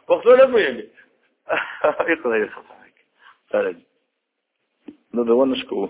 پښتو نه پوهېږي خدای خبره نو دا ونه شکو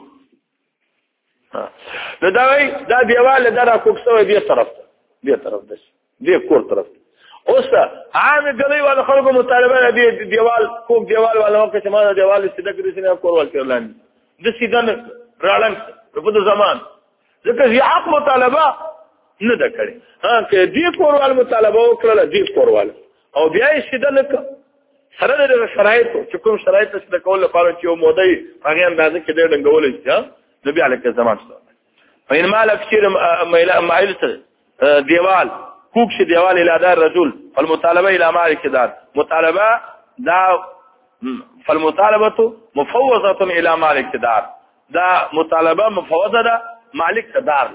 نو دا وایي دا دیوال دا را کوک شوی دې طرف ده دې کور طرف اوس عام ګلۍ والا خلکو مطالبه دې دیوال کوک دیوال والا وخت چې ما دیوال سیده کړی سینه کور ول کړل د سیده راړنګ په دې زمان ځکه چې حق مطالبه نه ده کړې که دې کور والا مطالبه وکړه دې کور والا او بیا یې سیده نه سره د شرایطو چې کوم شرایط چې د کول لپاره چې یو مودی هغه اندازه کې ډېر ډنګول شي نبی علیه السلام فإن مال كثير مائل دیوال کوک شي دیوال الى دار رجل فالمطالبه الى مالك دار مطالبه دا فالمطالبه مفوضه الى مالك دار دا مطالبه مفوضه ده مالك دار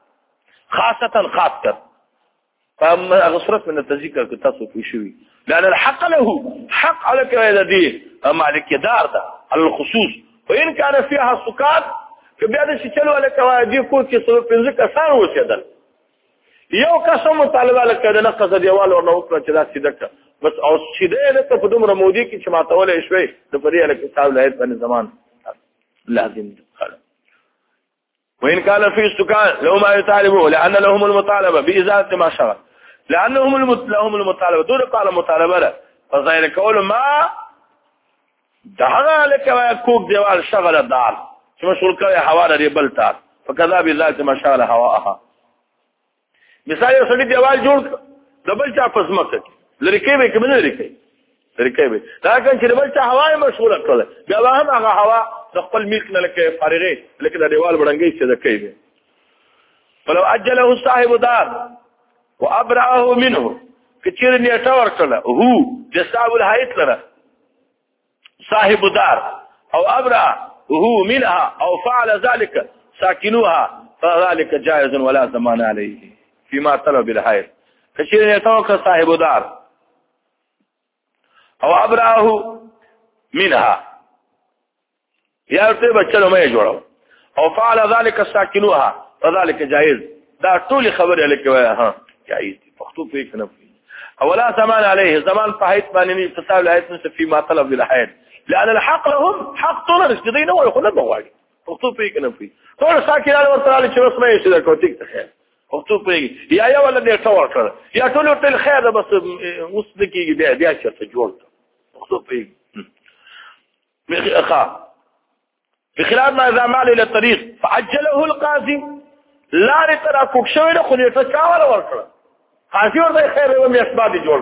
خاصه فأما صرف من التذكر كتاسو في شوي لأن الحق له حق على كذا دي مالك دار ده على الخصوص وإن كان فيها سكات كبيادة شتلو على كواجي كل كسر بنزك أثار وسيدل يو كسم مطالبة لك كذا نقص ديوال ونوقع كذا سيدك بس أو سيدة لك بدون رمودي كي شما تولى شوي دفريا لك كتاب لهيت بني زمان لازم خلاص وإن كان في سكان لو ما يطالبوه لأن لهم المطالبة بإزالة ما شغل لأنهم لهم المطالبة دون قال مطالبة له فذلك قول ما دهنا لك ويكوك ديوال شغل الدار ثم شركة حوالة ريبلتار فكذا بذلك ما شغل هواءها مثال يصدي ديوال جورك دبلتا فزمكت لركيبه كمن لركيبه لكن چې دبلتا هواء مشغوله کړل بیا هم هغه هوا خپل ملک نه لکه فارغه لکه د دیوال بړنګي څه د کوي ولو اجله صاحب دار وابرعه منه كثير نيټه ورکړه هو جساب الحیت لره صاحب دار او ابرع هو منها او فعل ذلك ساكنوها فذلك جائز ولا زمان عليه فيما طلب الحيث كثير يتوقع صاحب دار او ابرعه منها يا رتبه چلو مې جوړو او فعل ذلك ساكنوها فذلك جائز دا ټول خبره لکه ها جائز پښتو په کنه اولا زمان عليه زمان فحيث باندې فساد الحيث فيما طلب الحيث لأن الحق لهم حق طول رشدين ويخلد مواجه پښتو په کنه ټول ساکینانو ورته چې اوس مې شي دا کوټیک ته پښتو په یا ولا دې ټور کړ یا ټول ټول خیر بس اوس دکې بیا چرته جوړ پښتو په بخلاف ما إذا مال إلى الطريق فعجله القاضي لا رترى كوكشوينه خليته چاول ورکړه قاضي ورته خیر و مې اسباب جوړ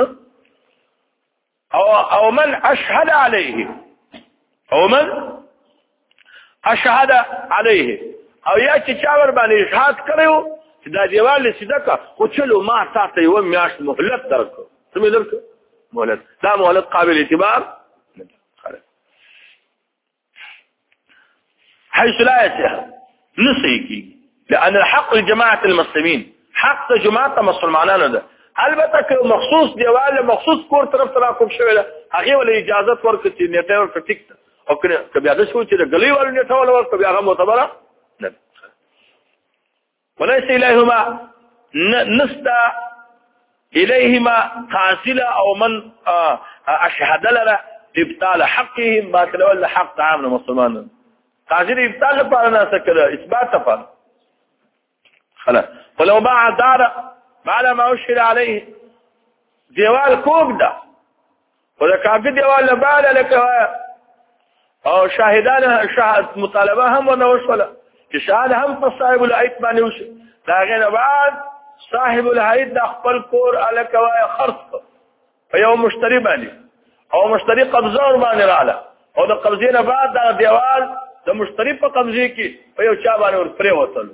او من اشهد عليه او من اشهد عليه او یا چې چاور باندې اشهاد کړو چې دا دیوال صدقه خو چلو ما تاسو یو میاشت مهلت درکو سمې درکو مهلت دا مهلت قابل اعتبار حيث لا يصح نسيكي لأن الحق لجماعة المسلمين حق جماعة مسلمانانو ده البته که مخصوص دیوال مخصوص کور طرف تراکم شوی ده هغه ول اجازه ورکړي نیټه ورکړي ټیک او که بیا د شو چې غلي ول نیټه ول ورکړي بیا هغه معتبره نه وليس اليهما نستا اليهما قاصله او من اشهد لنا ابطال حقهم ما تلول حق عام المسلمانين قاصر ابطال لپاره نه سکه اثبات لپاره خلاص ولو باع دار على ما أشهد عليه دیوال کوک ده ولا کاغذ دیوال لباله لك او شاهدان شاهد مطالبه هم ونوصله چې شاهد هم صاحب العيد باندې وشي دا غیر بعد صاحب العيد د خپل کور الک وای خرص په یو مشتری باندې او مشتری قبضه ور باندې رااله او د قبضې نه بعد دا دیوال د مشتری په قبضه کې په یو چا باندې ور پرې وته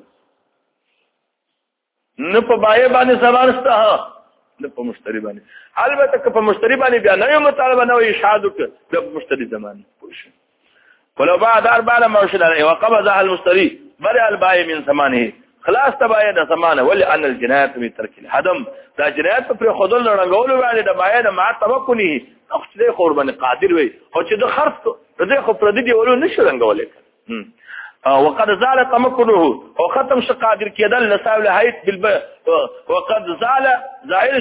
نه په بای باندې سوالسته نه په مشتری باندې البته که په مشتری باندې بیا نه یو مطالبه نه وي شهادت د مشتری زمان پوښ ولو بعد 4 موشد وقبضها المشتري برئ البائع من ثمانه خلاص تبايع د زمانه ولأن الجنايات من ترك الهدم دا جنايات پر خودل رنګول باندې د بائع د ما تبکونی او چې د قربان قادر وي او چې د خرڅ د خو پر دې ولو نشو رنګول وقد زال تمكنه وختم قادر كيدل لسائل الحيث وقد زال زائلش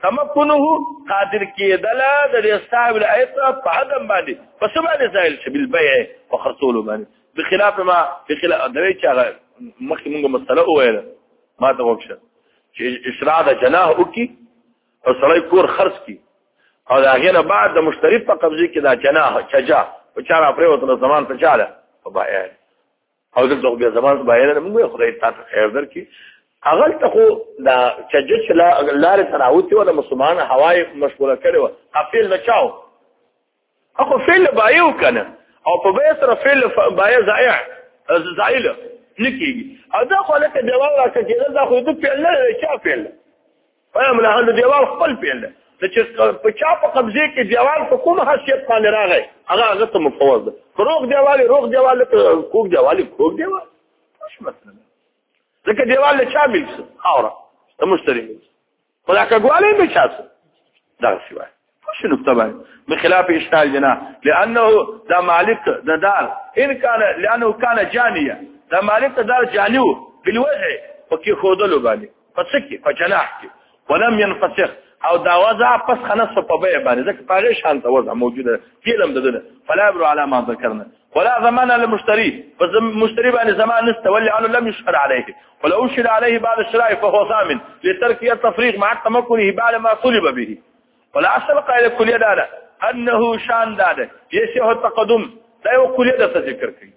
تمكنه قادر کېدل د صاحب الایت په حدم باندې پس باندې زائل شي بالبيع وخرصول باندې بخلاف ما بخلاف دوی چې مخکې موږ مسله وویله ما ته وکړه چې اسراع د جناح وکي او سړی کور خرڅ کی او دا غینه بعد د مشتری په قبضه کې دا جناح چجا په چاره پرې وته زمان په چاله په بایع او دغه بیا زمان په بایع نه موږ خدای تعالی خیر درکې اغل ته خو دا چجچ لار تراوتی ولا مسلمان هواي مشغوله کړي و خپل نه چاو اخو فعل بایع کنه او په بیا سره فعل بایع ضایع زایله نکیږي او دا خو لکه دیوال راکړي دا خو د فعل نه چا فعل فهم له هغه دیوال خپل فعل چې په چا په قبضه کې دیوال په کومه حیثیت باندې راغی هغه ته مفوض ده روغ دیوال کوک دیوال مش مثلا ځکه دیوال له چا ملک اوره د مشتری ولا کګواله به چا دا شوی شنو طبعا بخلاف اشتغال جناح لانه دا مالك دا دار ان كان لانه كان جانيه دا مالك دار جانيو بالوجه وكي خودلو باندې فسكي فجناح ولم ينفسخ او دا وضع پس خنص په بيع باندې ځکه پاره شانته وضع موجوده فعلم ددنه فلا يبر على ما ذكرنا ولا ضمان للمشتري فالمشتري بان زمان نستولي عنه لم يشهر عليه ولو اشهر عليه بعد الشراء فهو ضامن لترك التفريق مع تمكنه بعد ما طلب به ولا سبق الى كل يدانا انه شان داده يسيه التقدم لا يقول يد ذکر کوي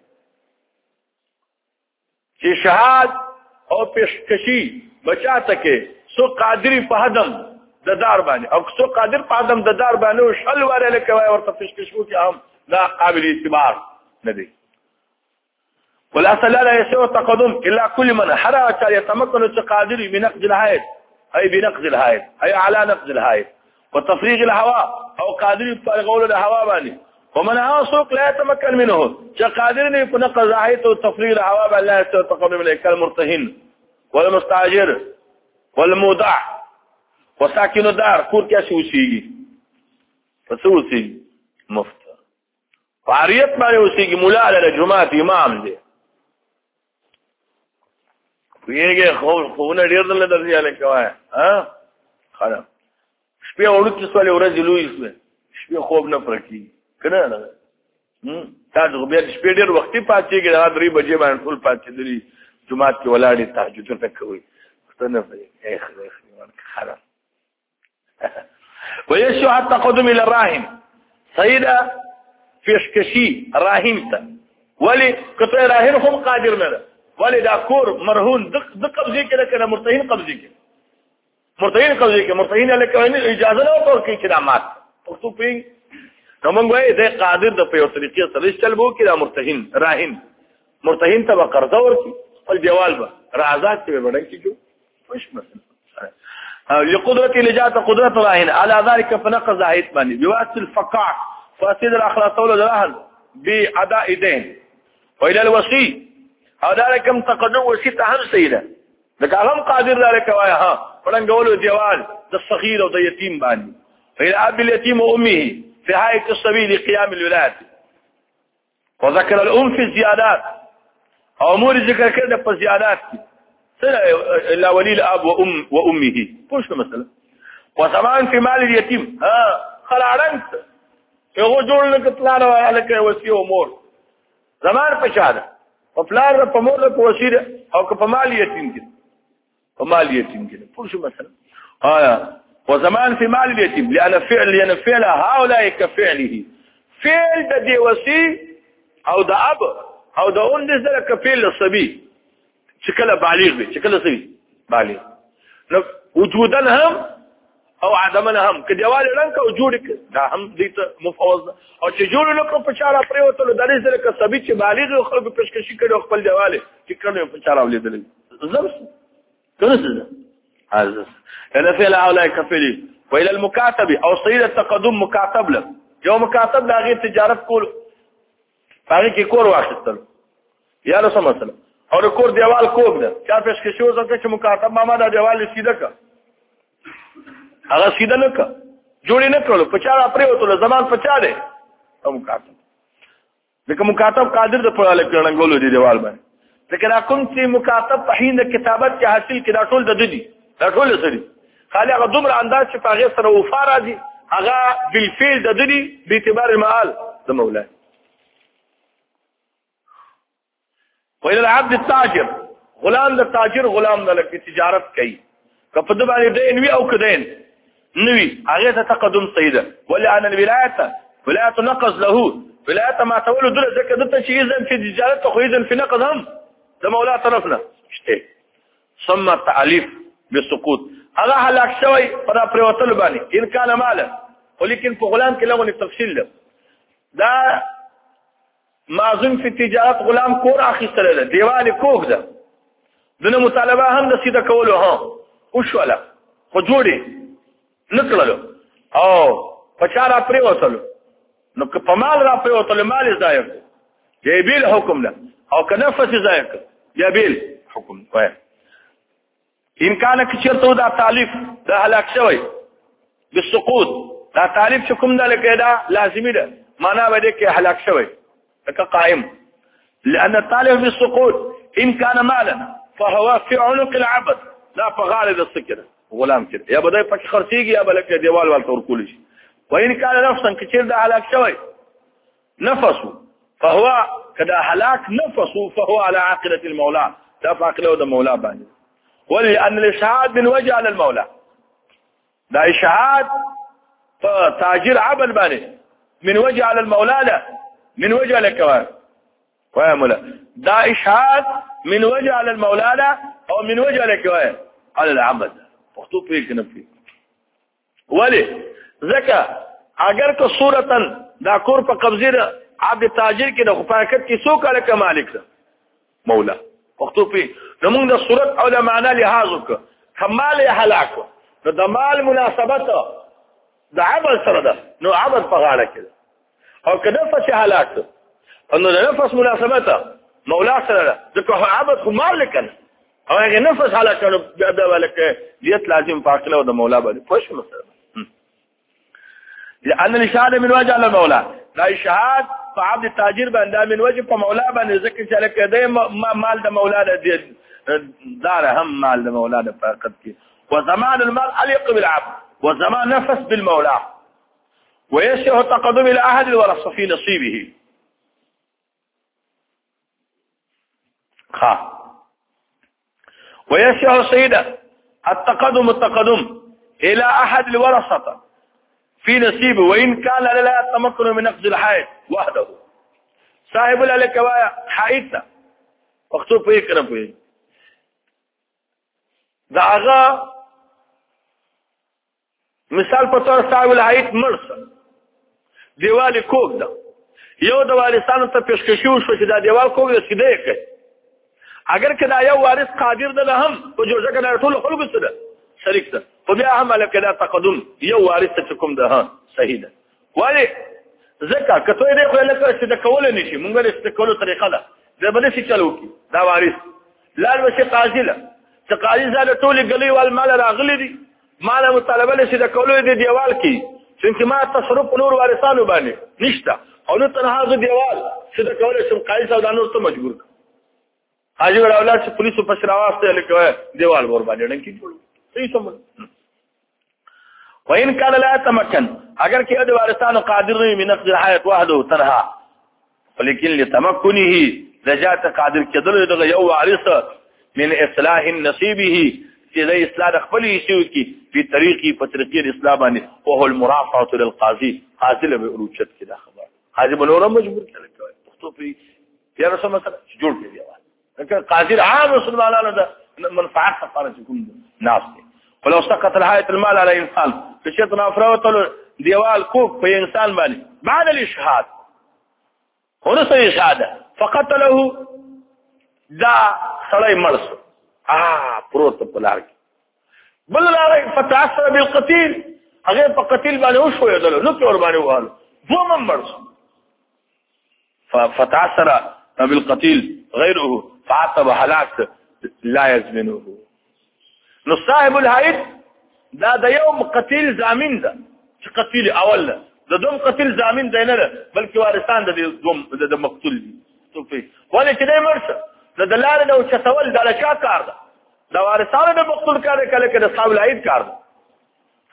چې شهاد او پیشکشي بچاته کې سو قادری په هدم د دار باندې او سو قادر په هدم د دار باندې او شل وره لکه ورته پیشکشو کې هم لا قابل اعتبار ندي ولا لا يسوى التقدم الا كل من حرى يتمكن قادر بنقد الهائد اي بنقد الهائد اي على نقد الهائد وتفريغ الهواء او قادر يفرغ الهواء باندې ومن سوق لا يتمكن منه قادر ان ينقذ راحته وتفريغ الهواء بان لا يسوى التقدم الى كالمرتهن والمستاجر والمودع وساكن الدار کور کې اوسېږي پس اوسېږي مفت فعریت باندې اوسېږي مولا له جمعه امام دی ویګه خو نه ډیر دل درځي الکوای ها خلاص شپه اورته سوالي ورځ لوي شپه خوب نه پرکی کنه نه تاسو بیا شپه ډیر وختي پاتېږي دا 3 بجې باندې ټول پاتېدلی جمعه کې ولاړې تهجد ته کوي ستنه په خلاص ويشوع التقدم الى الراهن سيده پیشکشی راهن ته ولی کته راهن هم قادر نه ولی دا کور مرهون د قبضه کې کنه مرتهن قبضه کې مرتهن له اجازه نه ورکړي چې دا مات پښتو پین نو موږ وایي د قادر د په یو طریقې سره چلبو کې دا مرتهن ته قرضه ورکړي او دیوال به رازات ته وړاندې کیږي مش مثلا لقدرة لجات قدرة راهن على ذلك فنقض عهد بني بواسطة الفقاع فاسد الاخلاص والراهن بأداء دين والى الوصي هذا كم تقدم وصيت اهم سيده لك هم قادر ذلك واها فلنقولوا ديوال الصغير او اليتيم باني فإلى اب اليتيم وامه في هاية السبيل لقيام الولاده وذكر الام في الزيادات امور ذكر كده في الزيادات الا ولي الاب وامه پوښتنه مثلا وسمان في مال اليتيم خلاړنت یو جوړ نه کتلار الکه وصيه امور زمان پچاده او پلار په مور په وصيه او په مال یتیم کې پوښتنه مثلا وزمان في مال اليتيم لان فعل هؤلاء كفعله فعل د دي وصيه او د اب او د اون د سره کفیل الصبي شكله بالغ به شكله صغير بالغ نو وجودا هم او عدما هم كديوال رنك وجودك دا هم دې مفوض او چې جوړ نو په چاره پرې وته د دې سره ک صبي چې بالغ او خلک پیشکشي کړي خپل دیواله چې کړي په چاره ولیدل زمس کنه هذا انا في الاولى كفلي والى المكاتب او صيد التقدم مكاتب له يوم مكاتب لا غير تجارت کول هغه کې کور واخستل یا نو سم او د کور دیوال کوګ ده چا پیشکشي وکړه چې مکاتب ماما دا دیوال سیده کا هغه سیده نه کا جوړی نه کړو په چا پرې وته زمان په چا ده او مکاتب دغه مکاتب قادر د پړاله کړنګولو دی دیوال باندې ځکه دا کوم چې مکاتب په هین د کتابت کې حاصل کړه ټول د ددي دا ټول سړي خالي هغه دومره انداز چې په هغې سره وفا راځي هغه بالفعل د دني باعتبار المعال د مولا. وإلى العبد التاجر غلام د تاجر غلام د لکه تجارت کوي که په د باندې دین وي او که دین نوي هغې ته تقدم صحیح ده. ولأن الولاية نقص له ولاية ما تولو دله ځکه دلته چې اذن في تجارت خو اذن في نقص هم د مولا طرفنا شته. ثم التعلیف بالسقوط هغه هلاک شوی پر پریوتل باندې ان کان مالا ولیکن په غلام کې لغونی تفصیل ده. دا معظم فی تجارت غلام کور اخیستل ده دیوال کوک ده دنه مطالبه هم د سیده کولو ها وشوله خو جوړي نکړلو او پچارا پریوتل نو که په مال را پریوتل مال ضایع یا بیل حکم له او که نفس ضایع یا بیل حکم وای ان کان کچرته دا تعلیف دا هلاک شوی بالسقوط دا تعلیف چې کوم ده لکه دا لازمی ده معنا به دې کې هلاک شوی لکه قائم. لأن التعليف بالسقوط إن كان مالا فهو في عنق العبد لا فغالب السكر غلام كده يا بدأ يفك خرسيجي يا بلك ديوال والتوركولش. وإن كان نفسا كثير ده هلاك شوي نفسه فهو كده هلاك نفسه فهو على عاقلة المولى لا فعقله ده مولى باني. ولأن الإشهاد من وجه على المولى ده إشهاد تاجر عبد باني من وجه على المولى لا من وجه لك ويا مولا دا إشهاد من وجه على المولى لا أو من وجه لك على العبد مخطوب فيك نفي. ولي ذكا اگر که صورتا دا کور په قبضه عبد تاجر کې د خفاکت کې څوک لك مالک ده مولا مخطوب فيه. نو موږ د صورت او د معنا لحاظ وکړو کمال هلاک نو د مال مناسبت د عبد سره ده نو عبد په غاړه کې او که نفس هلاک انه د نفس مناسبته مولا سره ده ځکه عبد خو مالک نه او هغه نفس هلاک نو بیا ولک دیت لازم فاصله د مولا باندې پوښ مسله. لأن الإشهاد من وجه على المولى لا إشهاد فعبد التاجر باندې من وجه په مولا باندې ځکه چې لکه د مال د مولا د دار هم مال د مولا د فقط کې وزمان المال عليق بالعبد وزمان نفس بالمولى ويشهد تقدم إلى أحد الورثة في نصيبه. ويشهد سيدا التقدم إلى أحد الورثة في نصيبه وإن كان لا يتمكن من نقض الحائط وحده صاحب الكوايا حائطة مكتوب فيه كلام فيه دا هغه مثال په تور صاحب الحائط مرسل دیوال کوک ده یو د وارثانو ته پیشکشي وشو چې دا دیوال کوک ده سیده کوي اگر کدا یو وارث قادر ده هم په جوړه کې ټول خلق سره شریک ده خو بیا هم لکه دا تقدم یو وارث ته کوم ده ها صحیح ده. ولی ځکه کته دې خو لکه چې د کول نشي مونږ له استکولو طریقه ده دا بده شي چلو کی دا وارث لار وشي قاضي له چې قاضي زاده ټول غلي وال مال راغلي دي مال مطالبه له شي د کولو دې دیوال کی چې ما تصرف نور وارثانو باندې نشته او نو تنها د دیوال چې د کولو شم قاضي سودانو ته مجبور حاجی ولا اولاد چې پولیسو په شراواسته لیکو دیوال ور باندې ډنګ کی صحیح سم. وإن كان لا يتمكن اگر کې د وارثانو قادر نه من نقض الحياة وحده تنها ولكن لتمكنه رجعت قادر کېدل د یو وارث من اصلاح نصيبه چې د اصلاح خپل شي کی په طریقې په طریقې اسلام باندې او هو المرافعه للقاضي قاضي له روچت کې دا خبر حاجی بنور مجبور کړي پښتو په یا رسول مثلا جوړ کړي لکه قاضي عام مسلمانانو د منفعت لپاره کوم ناس دي. ولو سقط الحائط المال على انسان فشيطنا افروت دیوال کوک په انسان باندې بعد الاشهاد ورسې شهاده فقتله دا سړی مرس پروت په لار کې بل لار فتاثر بالقتيل هغه په قتیل باندې وشو یدل نو په ور باندې وهل دوه مرس فتاثر بالقتيل غيره فعتب هلاك لا يزمنه. نو صاحب الحائط دا د یو قتیل ضامن ده چې قتیل اول ده د دوم قتیل ضامن دی نه بلکې وارثان د دوم د مقتول دي صوفي ولې چې دی مرسه د دلار نو چتول د لچا کار ده د وارثانو د مقتول کار کله کې د صاحب الحائط کار ده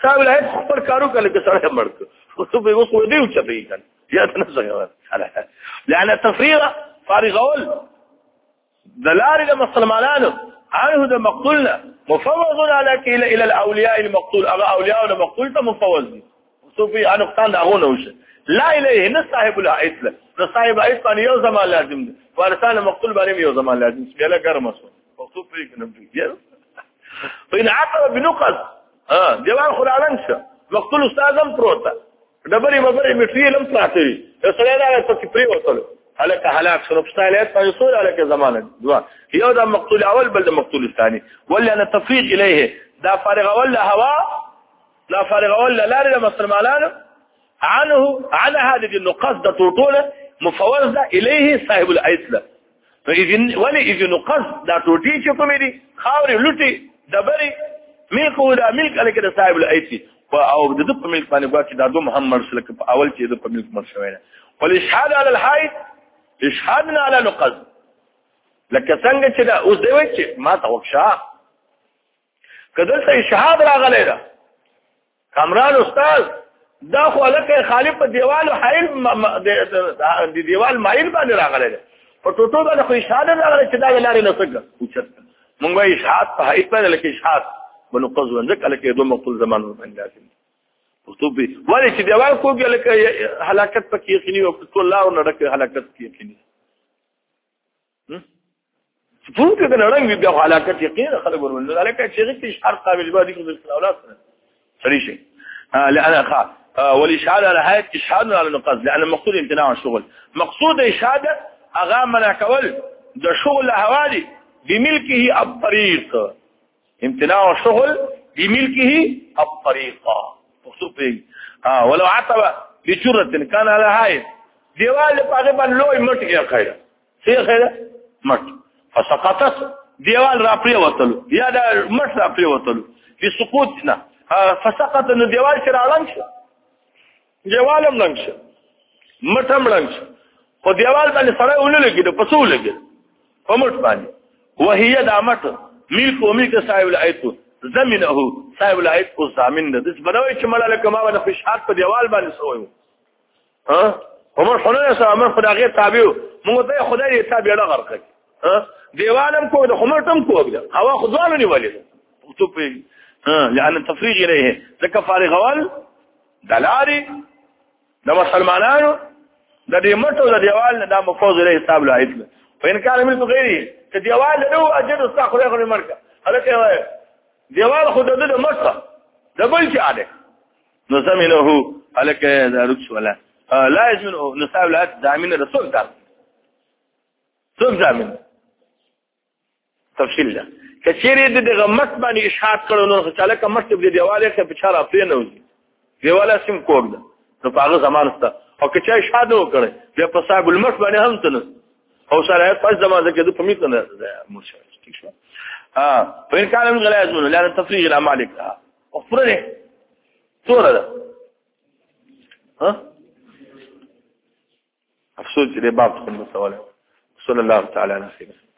صاحب العيد خپل کارو کله کې سره مرګ خو به اوس ودی او چپی کړ یا ته نه څنګه لأن تفريغ فارغ اول دلاري المسلمانانو عنه ده مقتولنا مفوض عليك الى الاولياء المقتول اولياء المقتول مفوض صوفي انا قطان اغونه وش لا اليه نصاحب العيسله نصاحب العيسله يو زمان لازم ده وارثان مقتول باندې يو زمان لازم بلا ګرمه صوفي کنه فإن عقب بنقص ديوان خلالن شو مقتول استاذم پروتا دبري مبري مټري لم پراته سره دا ته پری وته هلك هلاك شرب ستايلات فيصول عليك زمانا دوا هي ده مقتول الاول بل المقتول الثاني ولا انا تفريغ اليه ده فارغ ولا هواء لا فارغ ولا لا لما مسلمان عن هذه النقاص ده طوطوله مفوضه اليه صاحب العيسله فاذا ولا اذا نقاص ده طوطي چې کومې دي خاوري لوټي دبري ملک ولا ملک عليك ده صاحب العيسي او د په ملک باندې واکې دا دوه محمد صلی الله علیه وسلم اول چې د په ملک مرشوي والاشهاد على الحائط اشهادنا على نقص لکه څنګه چې دا اوس دی وای چې ما توقشا کله ته اشهاد راغلی دا کامران استاد دا خو لکه خالق په دیوال حائل د دیوال مایل باندې راغلی دا په ټوټو باندې خو اشهاد راغلی چې دا لارې نه څنګه اوچت مونږ وای اشهاد په حائط باندې لکه اشهاد ونقص ونځک لکه دوه مقتول زمان باندې لازم خطوبي ولې چې دیوال کوګه لکه هلاکت پکې یقیني او ټول لار نه ډکه هلاکت کې یقیني څه په دې نه رنګ دی هلاکت یقیني خلک ورول هلاکت چې کې اشعار قابل باندې کې د اولاد سري شي لأن اخا والاشهاد على هيئه اشهاد على نقص لأن المقصود امتناع الشغل مقصود اشهاده اغامنا كول ده شغل حوالي بملكه الطريق امتناع الشغل بملكه الطريقه مقصود به ولو عتب بجرة كان على هاي ديوال تقريبا لوي مټ کې خیره څه خیره مټ فسقطت ديوال را پری وتلو یا دا مټ را پری وتلو په سقوط نه فسقط نو ديوال چې راړنګ شو ديوالم لنګ شو مټم لنګ شو په ديوال باندې سره ولګي د پسو لګي په مټ باندې وهي دا مټ ملک او ملک صاحب الایتو زمینه صاحب العيد او ضامن ده د بنوي چې مړه لکه ما باندې فشار په دیوال باندې سوې عمر خلنه سره عمر خدای غیر تابع موږ ته خدای دې تابع نه غرق دیوالم کو د خمرتم کو ده هوا خدوانو نیولې تو په لأن تفريغ اليه ذکر فارغ اول دلاري د مسلمانانو د دې مټو د دیوال نه مفوض اليه صاحب العيد وان كان من غيره ته دیوال له اجر استخره غره مرکه هلکه دیوال خود د مټه د بل چې اده نو زمينه الک دارک ولا لا يزمن نصاب لا ضامن رسول دار څوک ضامن تفصیل ده کچېری د غمت باندې اشاعت کړو نو چې الک مټ د دیواله کې په چاره پرې نه وځي دیواله سیم کوګ ده نو په هغه زمان است او کچې اشاعت وکړي د په صاحب المټ باندې هم تنه او سره په زمانه کې د پمیت نه مرشد ٹھیک شو فإن كان من غلا يزمنه لأن التفريغ الأعمال أفرده صورة ده أفسود لباب تكون مستوى صلى الله تعالى على خير